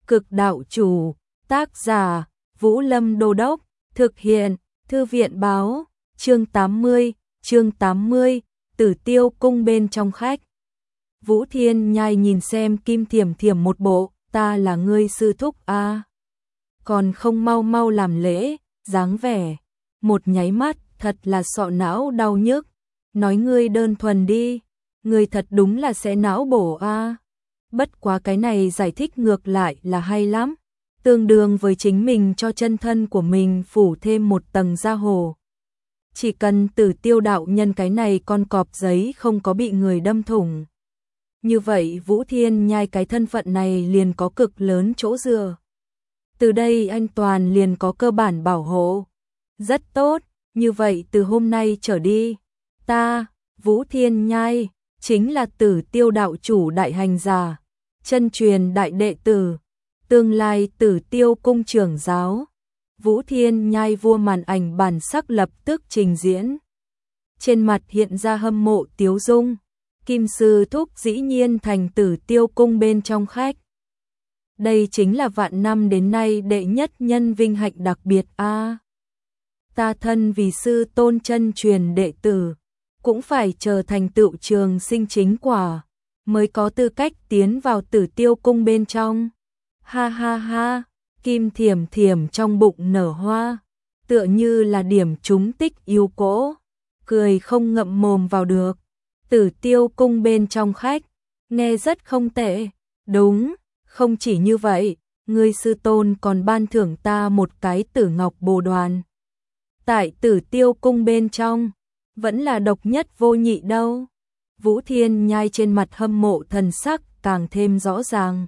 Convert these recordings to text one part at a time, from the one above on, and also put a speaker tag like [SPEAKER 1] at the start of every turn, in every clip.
[SPEAKER 1] Cực đạo chủ, tác giả, Vũ Lâm Đô Đốc, thực hiện, Thư viện báo, chương 80, Tử Tiêu cung bên trong khách. Vũ Thiên Nhai nhìn xem Kim Thiểm Thiểm một bộ, ta là ngươi sư thúc a, còn không mau mau làm lễ, dáng vẻ, một nháy mắt, thật là sọ não đau nhức, nói ngươi đơn thuần đi, ngươi thật đúng là sẽ não bổ a. Bất quá cái này giải thích ngược lại là hay lắm, tương đương với chính mình cho chân thân của mình phủ thêm một tầng da hồ. Chỉ cần Tử Tiêu đạo nhân cái này con cọp giấy không có bị người đâm thủng. Như vậy Vũ Thiên Nhai cái thân phận này liền có cực lớn chỗ dựa. Từ đây anh toàn liền có cơ bản bảo hộ. Rất tốt, như vậy từ hôm nay trở đi, ta, Vũ Thiên Nhai, chính là Tử Tiêu đạo chủ đại hành giả, chân truyền đại đệ tử, tương lai Tử Tiêu cung trưởng giáo. Vũ Thiên Nhai vua màn ảnh bản sắc lập tức trình diễn. Trên mặt hiện ra hâm mộ tiếu dung, Kim sư thúc dĩ nhiên thành Tử Tiêu cung bên trong khách. Đây chính là vạn năm đến nay đệ nhất nhân vinh hạnh đặc biệt a. Ta thân vì sư tôn chân truyền đệ tử, cũng phải chờ thành tựu trường sinh chính quả, mới có tư cách tiến vào Tử Tiêu cung bên trong. Ha ha ha, Kim Thiểm Thiểm trong bụng nở hoa, tựa như là điểm trúng tích yêu cỗ, cười không ngậm mồm vào được. Tử Tiêu cung bên trong khách, nghe rất không tệ, đúng, không chỉ như vậy, ngươi sư tôn còn ban thưởng ta một cái Tử Ngọc Bồ Đoàn. Tại Tử Tiêu cung bên trong, vẫn là độc nhất vô nhị đâu. Vũ Thiên Nhai trên mặt hâm mộ thần sắc càng thêm rõ ràng.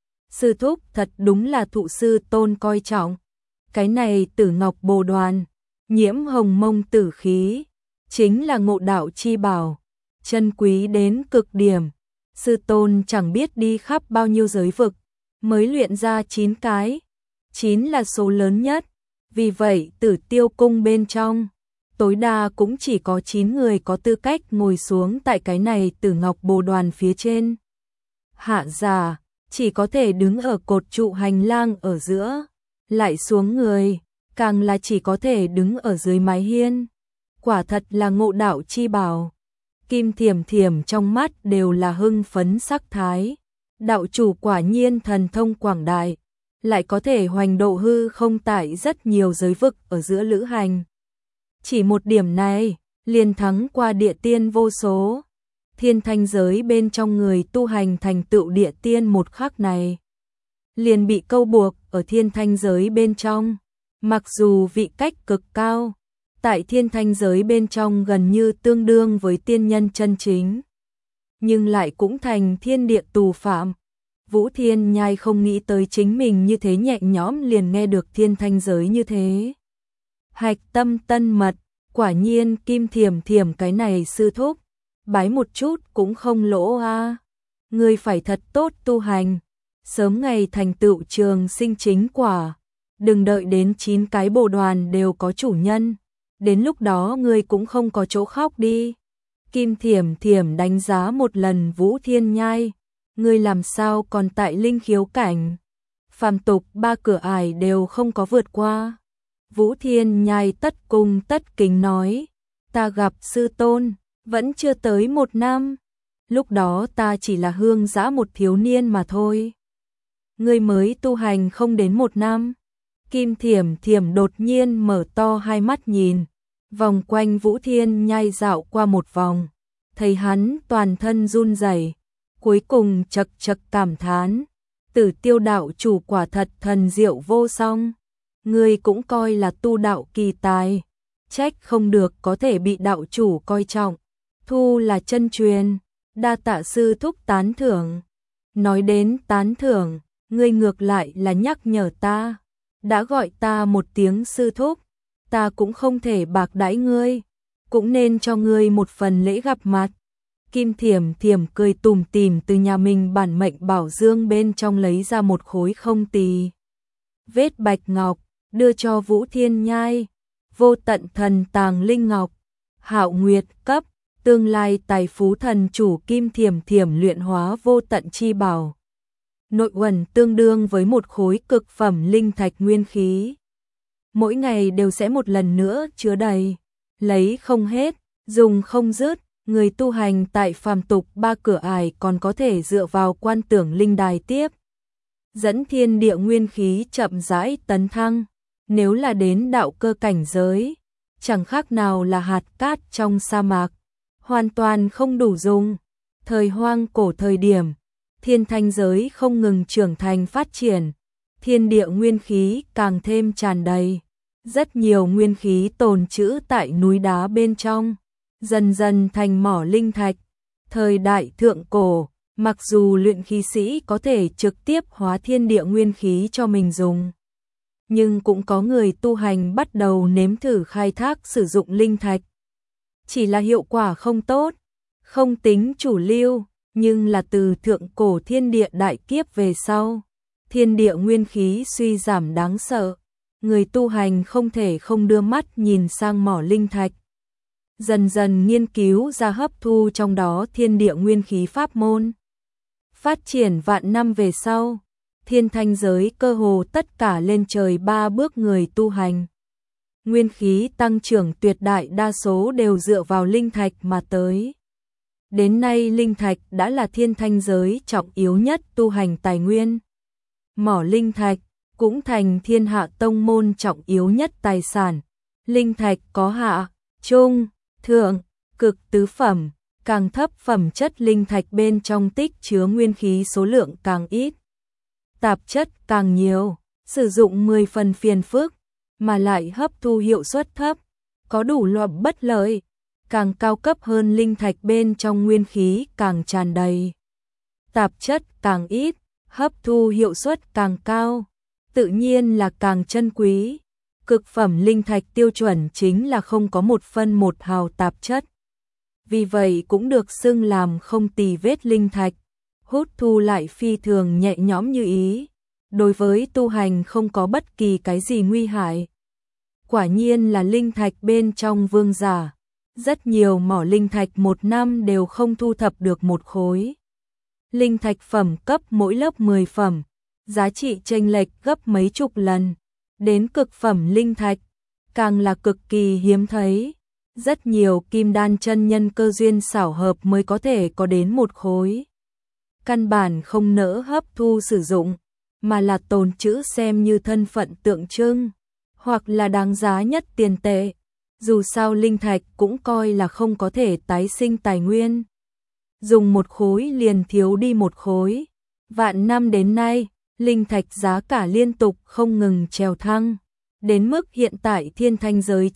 [SPEAKER 1] Sư thúc thật đúng là thụ sư tôn coi trọng. Cái này Tử Ngọc Bồ Đoàn, nhiễm hồng mông tử khí, chính là ngộ đạo chi bảo, chân quý đến cực điểm. Sư tôn chẳng biết đi khắp bao nhiêu giới vực, mới luyện ra 9 cái. 9 là số lớn nhất, vì vậy Tử Tiêu cung bên trong, tối đa cũng chỉ có 9 người có tư cách ngồi xuống tại cái này Tử Ngọc Bồ Đoàn phía trên. Hạ giả, chỉ có thể đứng ở cột trụ hành lang ở giữa, lại xuống người, càng là chỉ có thể đứng ở dưới mái hiên. Quả thật là ngộ đạo chi bảo. Kim Thiểm Thiểm trong mắt đều là hưng phấn sắc thái. Đạo chủ quả nhiên thần thông quảng đại, lại có thể hoành độ hư không tại rất nhiều giới vực ở giữa lữ hành. Chỉ một điểm này, liền thắng qua địa tiên vô số. Thiên thanh giới bên trong người tu hành thành tựu địa tiên một khắc này, liền bị câu buộc ở thiên thanh giới bên trong. Mặc dù vị cách cực cao, tại thiên thanh giới bên trong gần như tương đương với tiên nhân chân chính, nhưng lại cũng thành thiên địa tù phạm. Vũ Thiên Nhai không nghĩ tới chính mình như thế nhẹ nhõm liền nghe được thiên thanh giới như thế. Hạch tâm tân mật, quả nhiên Kim Thiểm Thiểm cái này sư thúc, bái một chút cũng không lỗ a. Ngươi phải thật tốt tu hành, sớm ngày thành tựu trường sinh chính quả, đừng đợi đến 9 cái bồ đoàn đều có chủ nhân, đến lúc đó ngươi cũng không có chỗ khóc đi. Kim Thiểm Thiểm đánh giá một lần Vũ Thiên Nhai, ngươi làm sao còn tại linh khiếu cảnh, phàm tục 3 cửa ải đều không có vượt qua. Vũ Thiên Nhai tất cung tất kính nói, ta gặp sư tôn, vẫn chưa tới 1 năm, lúc đó ta chỉ là hương dã một thiếu niên mà thôi. Ngươi mới tu hành không đến 1 năm. Kim Thiểm Thiểm đột nhiên mở to hai mắt nhìn, vòng quanh Vũ Thiên Nhai dạo qua một vòng, thấy hắn toàn thân run rẩy, cuối cùng chật chật cảm thán, Tử Tiêu đạo chủ quả thật thần diệu vô song, ngươi cũng coi là tu đạo kỳ tài, trách không được có thể bị đạo chủ coi trọng, thu là chân truyền, đa tạ sư thúc tán thưởng. Nói đến tán thưởng, ngươi ngược lại là nhắc nhở ta, đã gọi ta một tiếng sư thúc, ta cũng không thể bạc đãi ngươi, cũng nên cho ngươi một phần lễ gặp mặt. Kim Thiểm Thiểm cười tủm tỉm từ nhà mình bản mệnh bảo dương bên trong lấy ra một khối không tì vết bạch ngọc, đưa cho Vũ Thiên Nhai. Vô tận thần tàng linh ngọc, Hạo Nguyệt cấp, tương lai tài phú thần chủ Kim Thiểm Thiểm luyện hóa vô tận chi bảo. nội uẩn tương đương với một khối cực phẩm linh thạch nguyên khí. Mỗi ngày đều sẽ một lần nữa chứa đầy, lấy không hết, dùng không dứt. Người tu hành tại phàm tục 3 cửa ải còn có thể dựa vào quan tưởng linh đài tiếp dẫn thiên địa nguyên khí chậm rãi tấn thăng. Nếu là đến đạo cơ cảnh giới, chẳng khác nào là hạt cát trong sa mạc, hoàn toàn không đủ dùng. Thời hoang cổ thời điểm, thiên thanh giới không ngừng trưởng thành phát triển, thiên địa nguyên khí càng thêm tràn đầy. Rất nhiều nguyên khí tồn trữ tại núi đá bên trong, dần dần thành mỏ linh thạch. Thời đại thượng cổ, mặc dù luyện khí sĩ có thể trực tiếp hóa thiên địa nguyên khí cho mình dùng, nhưng cũng có người tu hành bắt đầu nếm thử khai thác sử dụng linh thạch. Chỉ là hiệu quả không tốt, không tính chủ lưu, nhưng là từ thượng cổ thiên địa đại kiếp về sau, thiên địa nguyên khí suy giảm đáng sợ, người tu hành không thể không đưa mắt nhìn sang mỏ linh thạch. Dần dần nghiên cứu ra hấp thu trong đó thiên địa nguyên khí pháp môn. Phát triển vạn năm về sau, thiên thanh giới cơ hồ tất cả lên trời 3 bước người tu hành. Nguyên khí tăng trưởng tuyệt đại đa số đều dựa vào linh thạch mà tới. Đến nay linh thạch đã là thiên thanh giới trọng yếu nhất tu hành tài nguyên. Mỏ linh thạch cũng thành thiên hạ tông môn trọng yếu nhất tài sản. Linh thạch có hạ, trung, thượng, cực tứ phẩm, càng thấp phẩm chất linh thạch bên trong tích chứa nguyên khí số lượng càng ít, tạp chất càng nhiều, sử dụng 10 phần phiền phức, mà lại hấp thu hiệu suất thấp, có đủ loại bất lợi. Càng cao cấp hơn linh thạch bên trong nguyên khí càng tràn đầy, tạp chất càng ít, hấp thu hiệu suất càng cao, tự nhiên là càng chân quý. Cực phẩm linh thạch tiêu chuẩn chính là không có một phân một hào tạp chất. Vì vậy cũng được xưng làm không tì vết linh thạch, hút thu lại phi thường nhẹ nhõm như ý. Đối với tu hành không có bất kỳ cái gì nguy hại. Quả nhiên là linh thạch bên trong vương giả. Rất nhiều mỏ linh thạch một năm đều không thu thập được một khối. Linh thạch phẩm cấp mỗi lớp 10 phẩm, giá trị chênh lệch gấp mấy chục lần. Đến cực phẩm linh thạch, càng là cực kỳ hiếm thấy. Rất nhiều kim đan chân nhân cơ duyên xảo hợp mới có thể có đến một khối. Căn bản không nỡ hấp thu sử dụng, mà là tồn trữ xem như thân phận tượng trưng, hoặc là đáng giá nhất tiền tệ. Dù sao linh thạch cũng coi là không có thể tái sinh tài nguyên. Dùng một khối liền thiếu đi một khối. Vạn năm đến nay, linh thạch giá cả liên tục không ngừng trèo thăng. Đến mức hiện tại thiên thanh giới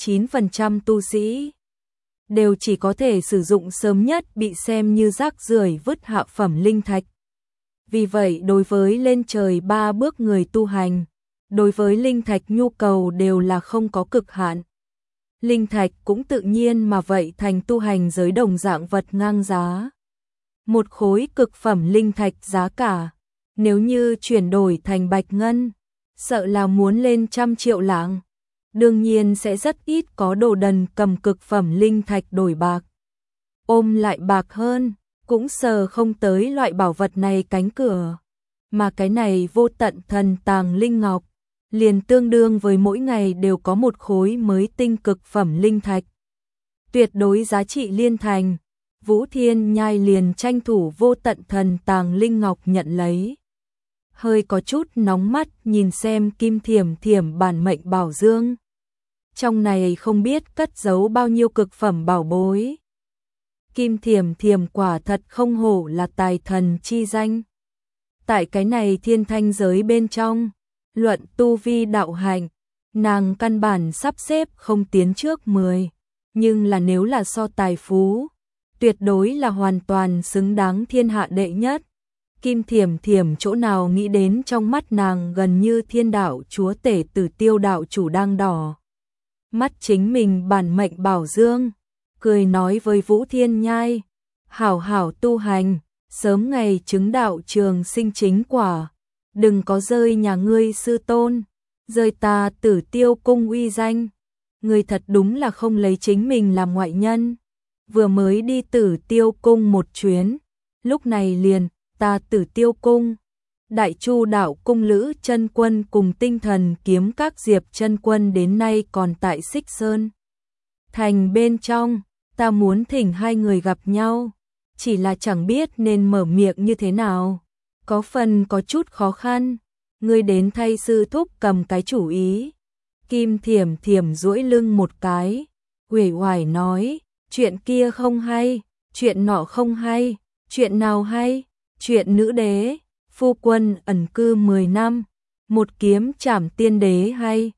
[SPEAKER 1] 99% tu sĩ đều chỉ có thể sử dụng sớm nhất bị xem như rác rưởi vứt hạ phẩm linh thạch. Vì vậy đối với lên trời 3 bước người tu hành, đối với linh thạch nhu cầu đều là không có cực hạn. Linh thạch cũng tự nhiên mà vậy thành tu hành giới đồng dạng vật ngang giá. Một khối cực phẩm linh thạch giá cả, nếu như chuyển đổi thành bạch ngân, sợ là muốn lên 100 triệu lạng. Đương nhiên sẽ rất ít có đồ đần cầm cực phẩm linh thạch đổi bạc. Ôm lại bạc hơn, cũng sờ không tới loại bảo vật này cánh cửa. Mà cái này vô tận thần tàng linh ngọc, liền tương đương với mỗi ngày đều có một khối mới tinh cực phẩm linh thạch. Tuyệt đối giá trị liên thành, Vũ Thiên Nhai liền tranh thủ vô tận thần tàng linh ngọc nhận lấy. Hơi có chút nóng mắt nhìn xem Kim Thiểm Thiểm bản mệnh bảo dương. Trong này không biết cất giấu bao nhiêu cực phẩm bảo bối. Kim Thiểm Thiểm quả thật không hổ là tài thần chi danh. Tại cái này thiên thanh giới bên trong, luận tu vi đạo hành, nàng căn bản sắp xếp không tiến trước 10. Nhưng là nếu là so tài phú, tuyệt đối là hoàn toàn xứng đáng thiên hạ đệ nhất. Kim Thiểm Thiểm chỗ nào nghĩ đến trong mắt nàng gần như thiên đạo chúa tể Tử Tiêu đạo chủ đang đỏ mắt chính mình bản mệnh bảo dương, cười nói với Vũ Thiên Nhai, hảo hảo tu hành, sớm ngày chứng đạo trường sinh chính quả, đừng có rơi nhà ngươi sư tôn, rơi ta Tử Tiêu cung uy danh. Ngươi thật đúng là không lấy chính mình làm ngoại nhân, vừa mới đi Tử Tiêu cung một chuyến, lúc này liền ta Tử Tiêu cung, Đại Chu đạo cung Lữ Chân Quân cùng tinh thần kiếm các Diệp Chân Quân đến nay còn tại Xích Sơn thành bên trong, ta muốn thỉnh hai người gặp nhau, chỉ là chẳng biết nên mở miệng như thế nào, có phần có chút khó khăn, ngươi đến thay sư thúc cầm cái chủ ý. Kim Thiểm Thiểm duỗi lưng một cái, uể oải nói, chuyện kia không hay, chuyện nọ không hay, chuyện nào hay, chuyện nữ đế, phu quân ẩn cư 10 năm, một kiếm trảm tiên đế hay,